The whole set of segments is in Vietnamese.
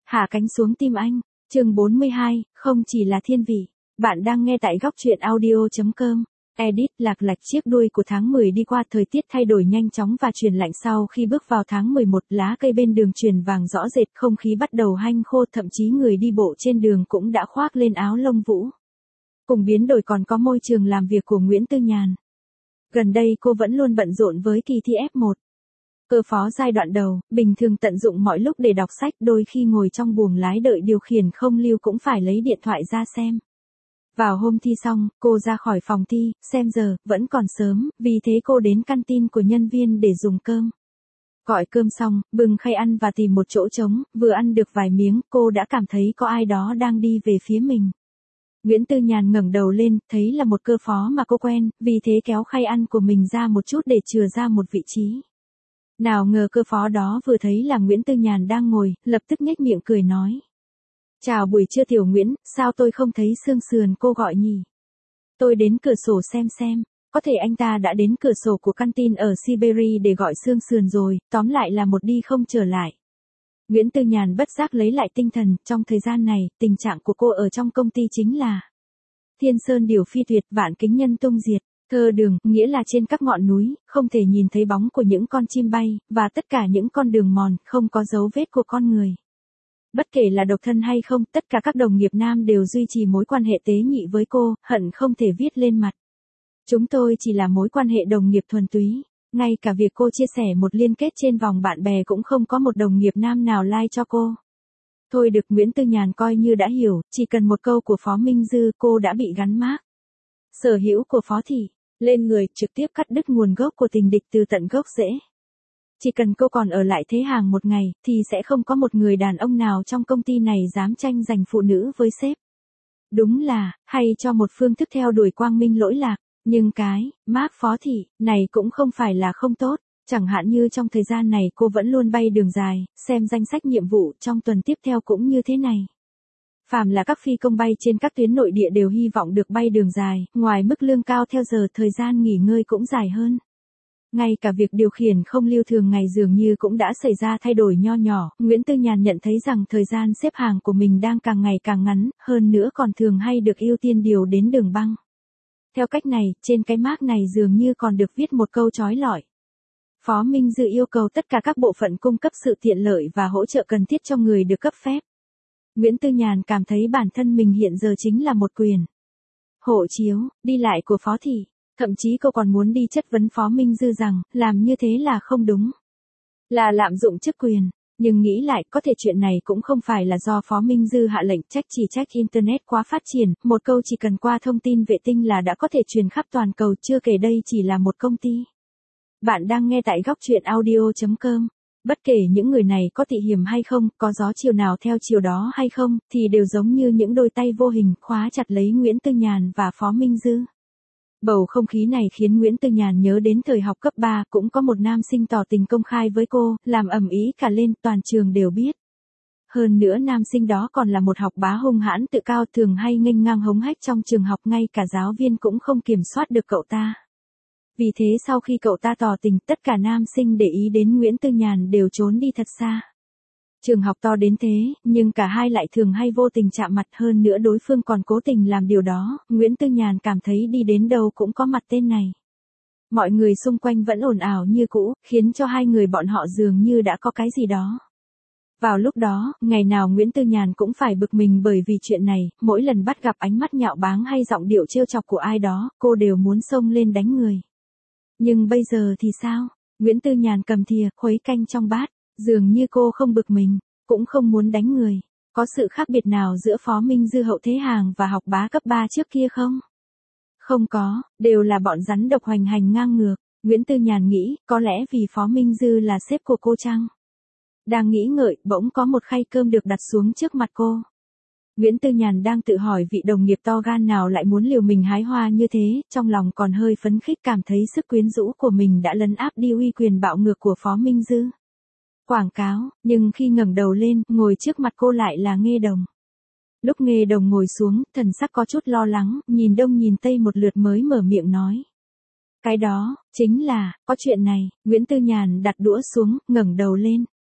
Hạ cánh xuống tim anh. Chương 42, không chỉ là thiên vị. Bạn đang nghe tại góc truyện audio.com. Edit lạc lạch chiếc đuôi của tháng 10 đi qua, thời tiết thay đổi nhanh chóng và chuyển lạnh sau khi bước vào tháng 11, lá cây bên đường chuyển vàng rõ rệt, không khí bắt đầu hanh khô, thậm chí người đi bộ trên đường cũng đã khoác lên áo lông vũ. Cùng biến đổi còn có môi trường làm việc của Nguyễn Tư Nhàn. Gần đây cô vẫn luôn bận rộn với kỳ thi F1. Cơ phó giai đoạn đầu, bình thường tận dụng mọi lúc để đọc sách, đôi khi ngồi trong buồng lái đợi điều khiển không lưu cũng phải lấy điện thoại ra xem. Vào hôm thi xong, cô ra khỏi phòng thi, xem giờ, vẫn còn sớm, vì thế cô đến căn tin của nhân viên để dùng cơm. Gọi cơm xong, bưng khay ăn và tìm một chỗ trống, vừa ăn được vài miếng, cô đã cảm thấy có ai đó đang đi về phía mình. Nguyễn Tư Nhàn ngẩng đầu lên, thấy là một cơ phó mà cô quen, vì thế kéo khay ăn của mình ra một chút để chừa ra một vị trí. Nào ngờ cơ phó đó vừa thấy là Nguyễn Tư Nhàn đang ngồi, lập tức nhếch miệng cười nói. Chào buổi trưa Tiểu Nguyễn, sao tôi không thấy xương sườn cô gọi nhỉ? Tôi đến cửa sổ xem, có thể anh ta đã đến cửa sổ của căn tin ở Siberia để gọi xương sườn rồi, tóm lại là một đi không trở lại. Nguyễn Tư Nhàn bất giác lấy lại tinh thần, trong thời gian này, tình trạng của cô ở trong công ty chính là thiên sơn điều phi tuyệt, vạn kính nhân tung diệt. Thơ đường, nghĩa là trên các ngọn núi, không thể nhìn thấy bóng của những con chim bay, và tất cả những con đường mòn, không có dấu vết của con người. Bất kể là độc thân hay không, tất cả các đồng nghiệp nam đều duy trì mối quan hệ tế nhị với cô, hận không thể viết lên mặt. Chúng tôi chỉ là mối quan hệ đồng nghiệp thuần túy. Ngay cả việc cô chia sẻ một liên kết trên vòng bạn bè cũng không có một đồng nghiệp nam nào like cho cô. Thôi được, Nguyễn Tư Nhàn coi như đã hiểu, chỉ cần một câu của Phó Minh Dư cô đã bị gắn mác sở hữu của Phó Thị lên người, trực tiếp cắt đứt nguồn gốc của tình địch từ tận gốc rễ. Chỉ cần cô còn ở lại thế hàng một ngày, thì sẽ không có một người đàn ông nào trong công ty này dám tranh giành phụ nữ với sếp. Đúng là, hay cho một phương thức theo đuổi quang minh lỗi lạc, nhưng cái mác Phó Thị này cũng không phải là không tốt. Chẳng hạn như trong thời gian này cô vẫn luôn bay đường dài, xem danh sách nhiệm vụ trong tuần tiếp theo cũng như thế này. Phàm là các phi công bay trên các tuyến nội địa đều hy vọng được bay đường dài, ngoài mức lương cao theo giờ, thời gian nghỉ ngơi cũng dài hơn. Ngay cả việc điều khiển không lưu thường ngày dường như cũng đã xảy ra thay đổi nho nhỏ. Nguyễn Tư Nhàn nhận thấy rằng thời gian xếp hàng của mình đang càng ngày càng ngắn, hơn nữa còn thường hay được ưu tiên điều đến đường băng. Theo cách này, trên cái mác này dường như còn được viết một câu chói lọi. Phó Minh Dư yêu cầu tất cả các bộ phận cung cấp sự tiện lợi và hỗ trợ cần thiết cho người được cấp phép. Nguyễn Tư Nhàn cảm thấy bản thân mình hiện giờ chính là một quyền hộ chiếu đi lại của Phó Thị. Thậm chí cô còn muốn đi chất vấn Phó Minh Dư rằng, làm như thế là không đúng, là lạm dụng chức quyền. Nhưng nghĩ lại, có thể chuyện này cũng không phải là do Phó Minh Dư hạ lệnh, chỉ trách Internet quá phát triển, một câu chỉ cần qua thông tin vệ tinh là đã có thể truyền khắp toàn cầu, chưa kể đây chỉ là một công ty. Bạn đang nghe tại góc truyện audio.com. Bất kể những người này có tị hiểm hay không, có gió chiều nào theo chiều đó hay không, thì đều giống như những đôi tay vô hình khóa chặt lấy Nguyễn Tư Nhàn và Phó Minh Dư. Bầu không khí này khiến Nguyễn Tư Nhàn nhớ đến thời học cấp 3, cũng có một nam sinh tỏ tình công khai với cô, làm ầm ĩ cả lên, toàn trường đều biết. Hơn nữa nam sinh đó còn là một học bá hung hãn tự cao, thường hay nghênh ngang hống hách trong trường học, ngay cả giáo viên cũng không kiểm soát được cậu ta. Vì thế sau khi cậu ta tỏ tình, tất cả nam sinh để ý đến Nguyễn Tư Nhàn đều trốn đi thật xa. Trường học to đến thế, nhưng cả hai lại thường hay vô tình chạm mặt, hơn nữa đối phương còn cố tình làm điều đó. Nguyễn Tư Nhàn cảm thấy đi đến đâu cũng có mặt tên này. Mọi người xung quanh vẫn ồn ào như cũ, khiến cho hai người bọn họ dường như đã có cái gì đó. Vào lúc đó, ngày nào Nguyễn Tư Nhàn cũng phải bực mình bởi vì chuyện này, mỗi lần bắt gặp ánh mắt nhạo báng hay giọng điệu trêu chọc của ai đó, cô đều muốn xông lên đánh người. Nhưng bây giờ thì sao? Nguyễn Tư Nhàn cầm thìa, khuấy canh trong bát, dường như cô không bực mình, cũng không muốn đánh người. Có sự khác biệt nào giữa Phó Minh Dư hậu thế hàng và học bá cấp 3 trước kia không? Không có, đều là bọn rắn độc hoành hành ngang ngược. Nguyễn Tư Nhàn nghĩ, có lẽ vì Phó Minh Dư là sếp của cô chăng? Đang nghĩ ngợi, bỗng có một khay cơm được đặt xuống trước mặt cô. Nguyễn Tư Nhàn đang tự hỏi vị đồng nghiệp to gan nào lại muốn liều mình hái hoa như thế, trong lòng còn hơi phấn khích, cảm thấy sức quyến rũ của mình đã lấn áp đi uy quyền bạo ngược của Phó Minh Dư. Quảng cáo, nhưng khi ngẩng đầu lên, ngồi trước mặt cô lại là Nghê Đồng. Lúc Nghê Đồng ngồi xuống, thần sắc có chút lo lắng, nhìn đông nhìn tây một lượt mới mở miệng nói. Cái đó, chính là, có chuyện này. Nguyễn Tư Nhàn đặt đũa xuống, ngẩng đầu lên.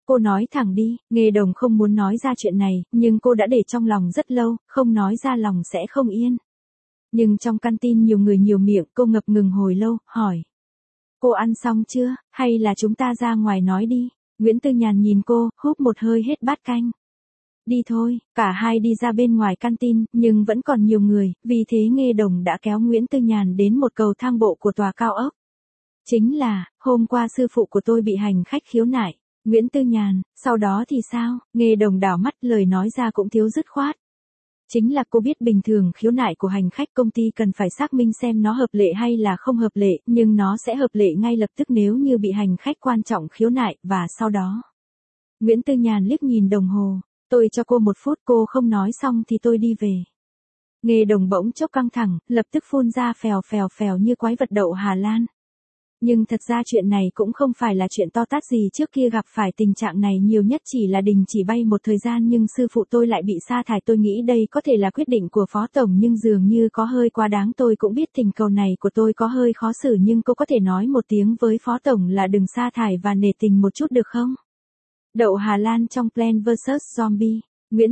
Cô nói thẳng đi, Nghê Đồng không muốn nói ra chuyện này, nhưng cô đã để trong lòng rất lâu, không nói ra lòng sẽ không yên. Nhưng trong canteen nhiều người nhiều miệng, cô ngập ngừng hồi lâu, hỏi. Cô ăn xong chưa, hay là chúng ta ra ngoài nói đi? Nguyễn Tư Nhàn nhìn cô, húp một hơi hết bát canh. Đi thôi, cả hai đi ra bên ngoài canteen, nhưng vẫn còn nhiều người, vì thế Nghê Đồng đã kéo Nguyễn Tư Nhàn đến một cầu thang bộ của tòa cao ốc. Chính là, hôm qua sư phụ của tôi bị hành khách khiếu nại. Nguyễn Tư Nhàn, sau đó thì sao? Nghê Đồng đảo mắt, lời nói ra cũng thiếu dứt khoát. Chính là cô biết bình thường khiếu nại của hành khách công ty cần phải xác minh xem nó hợp lệ hay là không hợp lệ, nhưng nó sẽ hợp lệ ngay lập tức nếu như bị hành khách quan trọng khiếu nại, và sau đó. Nguyễn Tư Nhàn liếc nhìn đồng hồ, tôi cho cô 1 phút, cô không nói xong thì tôi đi về. Nghê Đồng bỗng chốc căng thẳng, lập tức phun ra phèo phèo phèo như quái vật đậu Hà Lan. Nhưng thật ra chuyện này cũng không phải là chuyện to tát gì, trước kia gặp phải tình trạng này nhiều nhất chỉ là đình chỉ bay một thời gian, nhưng sư phụ tôi lại bị sa thải. Tôi nghĩ đây có thể là quyết định của phó tổng nhưng dường như có hơi quá đáng. Tôi cũng biết tình cầu này của tôi có hơi khó xử, nhưng cô có thể nói một tiếng với phó tổng là đừng sa thải và nể tình một chút được không? Đậu Hà Lan trong Plants vs Zombie.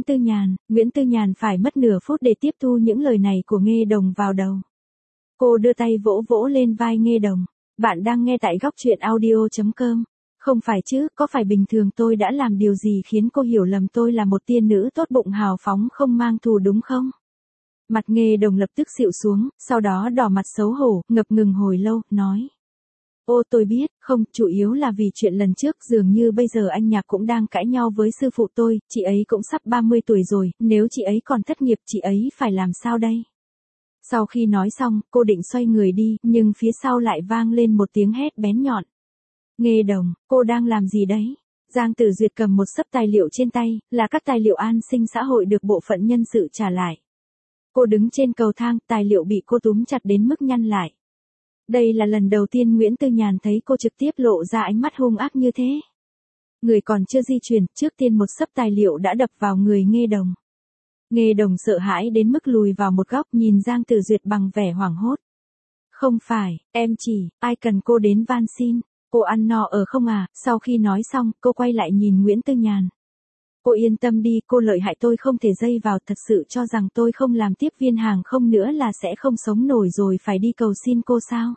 Nguyễn Tư Nhàn phải mất nửa phút để tiếp thu những lời này của Nghê Đồng vào đầu. Cô đưa tay vỗ vỗ lên vai Nghê Đồng. Bạn đang nghe tại góc truyện audio.com. Không phải chứ, có phải bình thường tôi đã làm điều gì khiến cô hiểu lầm tôi là một tiên nữ tốt bụng hào phóng không mang thù đúng không? Mặt Nghê Đồng lập tức xịu xuống, sau đó đỏ mặt xấu hổ, ngập ngừng hồi lâu, nói. Ô tôi biết, không, chủ yếu là vì chuyện lần trước, dường như bây giờ anh Nhạc cũng đang cãi nhau với sư phụ tôi, chị ấy cũng sắp 30 tuổi rồi, nếu chị ấy còn thất nghiệp chị ấy phải làm sao đây? Sau khi nói xong, cô định xoay người đi, nhưng phía sau lại vang lên một tiếng hét bén nhọn. Nghê Đồng, cô đang làm gì đấy? Giang Tử Duyệt cầm một xấp tài liệu trên tay, là các tài liệu an sinh xã hội được bộ phận nhân sự trả lại. Cô đứng trên cầu thang, tài liệu bị cô túm chặt đến mức nhăn lại. Đây là lần đầu tiên Nguyễn Tư Nhàn thấy cô trực tiếp lộ ra ánh mắt hung ác như thế. Người còn chưa di chuyển, trước tiên một xấp tài liệu đã đập vào người Nghê Đồng. Nghê Đồng sợ hãi đến mức lùi vào một góc, nhìn Giang Tử Duyệt bằng vẻ hoảng hốt. Không phải, em chỉ, ai cần cô đến van xin, cô ăn no ở không à? Sau khi nói xong, cô quay lại nhìn Nguyễn Tư Nhàn. Cô yên tâm đi, cô lợi hại tôi không thể dây vào, thật sự cho rằng tôi không làm tiếp viên hàng không nữa là sẽ không sống nổi rồi phải đi cầu xin cô sao?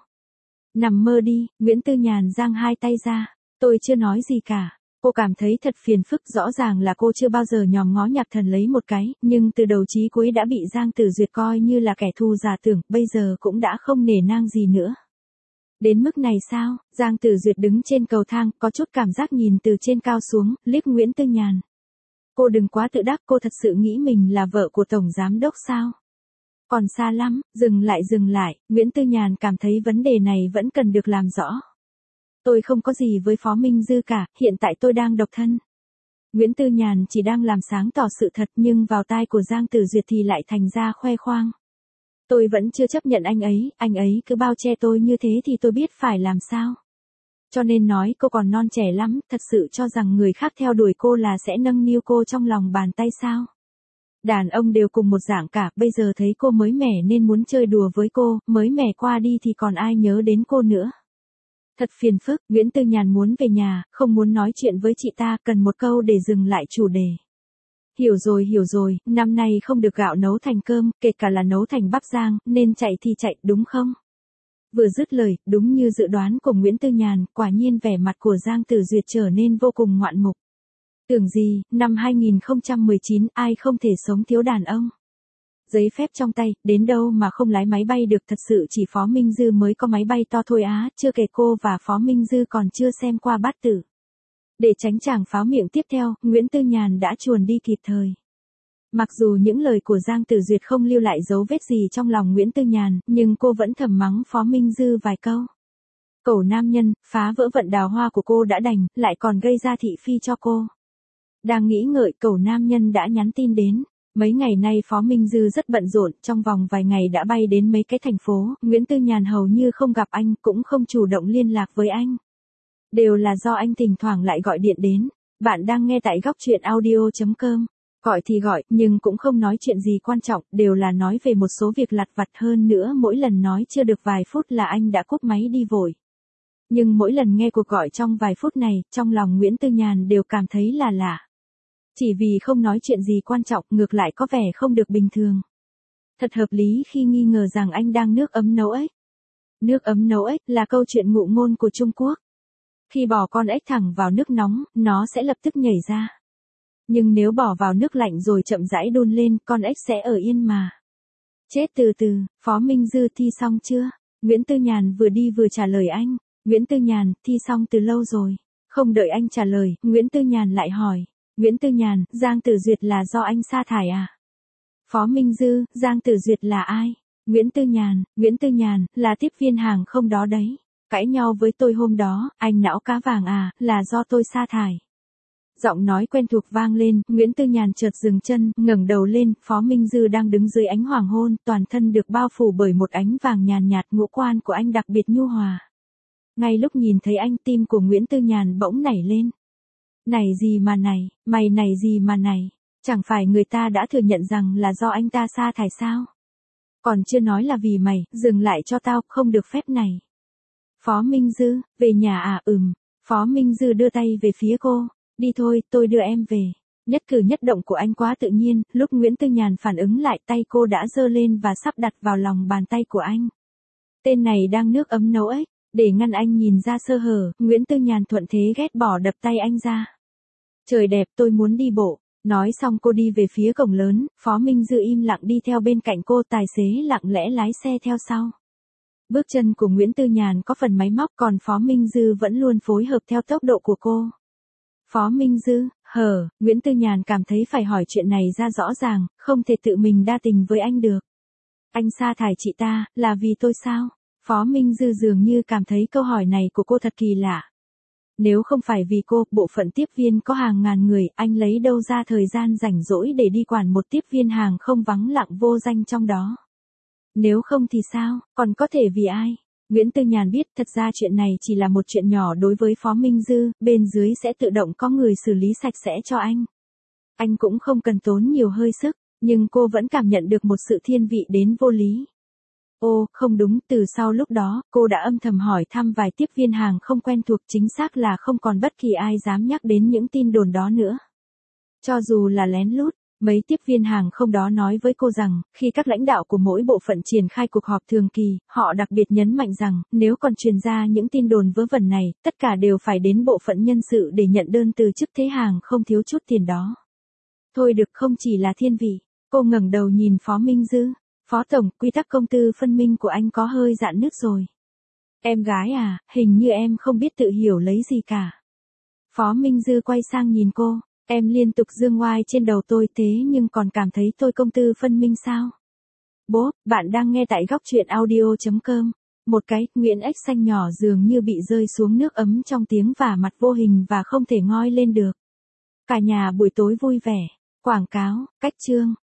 Nằm mơ đi, Nguyễn Tư Nhàn giang hai tay ra, tôi chưa nói gì cả. Cô cảm thấy thật phiền phức, rõ ràng là cô chưa bao giờ nhòm ngó Nhạc Thần lấy một cái, nhưng từ đầu chí cuối đã bị Giang Tử Duyệt coi như là kẻ thù giả tưởng, bây giờ cũng đã không nể nang gì nữa. Đến mức này sao? Giang Tử Duyệt đứng trên cầu thang, có chút cảm giác nhìn từ trên cao xuống, liếc Nguyễn Tư Nhàn. Cô đừng quá tự đắc, cô thật sự nghĩ mình là vợ của Tổng Giám Đốc sao? Còn xa lắm, dừng lại, Nguyễn Tư Nhàn cảm thấy vấn đề này vẫn cần được làm rõ. Tôi không có gì với Phó Minh Dư cả, hiện tại tôi đang độc thân. Nguyễn Tư Nhàn chỉ đang làm sáng tỏ sự thật, nhưng vào tai của Giang Tử Duyệt thì lại thành ra khoe khoang. Tôi vẫn chưa chấp nhận anh ấy cứ bao che tôi như thế thì tôi biết phải làm sao. Cho nên nói cô còn non trẻ lắm, thật sự cho rằng người khác theo đuổi cô là sẽ nâng niu cô trong lòng bàn tay sao? Đàn ông đều cùng một dạng cả, bây giờ thấy cô mới mẻ nên muốn chơi đùa với cô, mới mẻ qua đi thì còn ai nhớ đến cô nữa. Thật phiền phức, Nguyễn Tư Nhàn muốn về nhà, không muốn nói chuyện với chị ta, cần một câu để dừng lại chủ đề. Hiểu rồi, năm nay không được gạo nấu thành cơm, kể cả là nấu thành bắp rang, nên chạy thì chạy, đúng không? Vừa dứt lời, đúng như dự đoán của Nguyễn Tư Nhàn, quả nhiên vẻ mặt của Giang Tử Duyệt trở nên vô cùng ngoạn mục. Tưởng gì, năm 2019, ai không thể sống thiếu đàn ông. Giấy phép trong tay, đến đâu mà không lái máy bay được, thật sự chỉ Phó Minh Dư mới có máy bay to thôi á, chưa kể cô và Phó Minh Dư còn chưa xem qua bát tử. Để tránh chàng pháo miệng tiếp theo, Nguyễn Tư Nhàn đã chuồn đi kịp thời. Mặc dù những lời của Giang Tử Duyệt không lưu lại dấu vết gì trong lòng Nguyễn Tư Nhàn, nhưng cô vẫn thầm mắng Phó Minh Dư vài câu. Cẩu nam nhân, phá vỡ vận đào hoa của cô đã đành, lại còn gây ra thị phi cho cô. Đang nghĩ ngợi, cẩu nam nhân đã nhắn tin đến. Mấy ngày nay Phó Minh Dư rất bận rộn, trong vòng vài ngày đã bay đến mấy cái thành phố, Nguyễn Tư Nhàn hầu như không gặp anh, cũng không chủ động liên lạc với anh. Đều là do anh thỉnh thoảng lại gọi điện đến. Bạn đang nghe tại góc truyện audio.com. Gọi thì gọi, nhưng cũng không nói chuyện gì quan trọng, đều là nói về một số việc lặt vặt, hơn nữa mỗi lần nói chưa được vài phút là anh đã cúp máy đi vội. Nhưng mỗi lần nghe cuộc gọi trong vài phút này, trong lòng Nguyễn Tư Nhàn đều cảm thấy là lạ. Chỉ vì không nói chuyện gì quan trọng, ngược lại có vẻ không được bình thường. Thật hợp lý khi nghi ngờ rằng anh đang nước ấm nấu ếch. Nước ấm nấu ếch là câu chuyện ngụ ngôn của Trung Quốc. Khi bỏ con ếch thẳng vào nước nóng, nó sẽ lập tức nhảy ra. Nhưng nếu bỏ vào nước lạnh rồi chậm rãi đun lên, con ếch sẽ ở yên mà. Chết từ từ, Phó Minh Dư thi xong chưa? Nguyễn Tư Nhàn vừa đi vừa trả lời anh. Nguyễn Tư Nhàn, thi xong từ lâu rồi. Không đợi anh trả lời, Nguyễn Tư Nhàn lại hỏi. Nguyễn Tư Nhàn, Giang Tử Duyệt là do anh sa thải à? Phó Minh Dư, Giang Tử Duyệt là ai? Nguyễn Tư Nhàn, là tiếp viên hàng không đó đấy. Cãi nhau với tôi hôm đó, anh não cá vàng à, là do tôi sa thải. Giọng nói quen thuộc vang lên, Nguyễn Tư Nhàn chợt dừng chân, ngẩng đầu lên, Phó Minh Dư đang đứng dưới ánh hoàng hôn, toàn thân được bao phủ bởi một ánh vàng nhàn nhạt, ngũ quan của anh đặc biệt nhu hòa. Ngay lúc nhìn thấy anh, tim của Nguyễn Tư Nhàn bỗng nảy lên. Này gì mà này, mày này gì mà này, chẳng phải người ta đã thừa nhận rằng là do anh ta sa thải sao? Còn chưa nói là vì mày, dừng lại cho tao, không được phép này. Phó Minh Dư, về nhà à? Phó Minh Dư đưa tay về phía cô. Đi thôi, tôi đưa em về. Nhất cử nhất động của anh quá tự nhiên, lúc Nguyễn Tư Nhàn phản ứng lại tay cô đã giơ lên và sắp đặt vào lòng bàn tay của anh. Tên này đang nước ấm nấu ếch, để ngăn anh nhìn ra sơ hở, Nguyễn Tư Nhàn thuận thế ghét bỏ đập tay anh ra. Trời đẹp, tôi muốn đi bộ. Nói xong cô đi về phía cổng lớn, Phó Minh Dư im lặng đi theo bên cạnh cô, tài xế lặng lẽ lái xe theo sau. Bước chân của Nguyễn Tư Nhàn có phần máy móc, còn Phó Minh Dư vẫn luôn phối hợp theo tốc độ của cô. Phó Minh Dư, Nguyễn Tư Nhàn cảm thấy phải hỏi chuyện này ra rõ ràng, không thể tự mình đa tình với anh được. Anh sa thải chị ta, là vì tôi sao? Phó Minh Dư dường như cảm thấy câu hỏi này của cô thật kỳ lạ. Nếu không phải vì cô, bộ phận tiếp viên có hàng ngàn người, anh lấy đâu ra thời gian rảnh rỗi để đi quản một tiếp viên hàng không vắng lặng vô danh trong đó? Nếu không thì sao, còn có thể vì ai? Nguyễn Tư Nhàn biết thật ra chuyện này chỉ là một chuyện nhỏ đối với Phó Minh Dư, bên dưới sẽ tự động có người xử lý sạch sẽ cho anh. Anh cũng không cần tốn nhiều hơi sức, nhưng cô vẫn cảm nhận được một sự thiên vị đến vô lý. Ô, không đúng, từ sau lúc đó, cô đã âm thầm hỏi thăm vài tiếp viên hàng không quen thuộc, chính xác là không còn bất kỳ ai dám nhắc đến những tin đồn đó nữa. Cho dù là lén lút, mấy tiếp viên hàng không đó nói với cô rằng, khi các lãnh đạo của mỗi bộ phận triển khai cuộc họp thường kỳ, họ đặc biệt nhấn mạnh rằng, nếu còn truyền ra những tin đồn vớ vẩn này, tất cả đều phải đến bộ phận nhân sự để nhận đơn từ chức, thế hàng không thiếu chút tiền đó. Thôi được, không chỉ là thiên vị. Cô ngẩng đầu nhìn Phó Minh Dư. Phó Tổng, quy tắc công tư phân minh của anh có hơi rạn nứt rồi. Em gái à, hình như em không biết tự hiểu lấy gì cả. Phó Minh Dư quay sang nhìn cô. Em liên tục giương oai trên đầu tôi thế nhưng còn cảm thấy tôi công tư phân minh sao? Bố, bạn đang nghe tại góc truyện audio.com. Một cái, Nguyễn ếch xanh nhỏ dường như bị rơi xuống nước ấm trong tiếng vả mặt vô hình và không thể ngoi lên được. Cả nhà buổi tối vui vẻ. Quảng cáo, cách chương.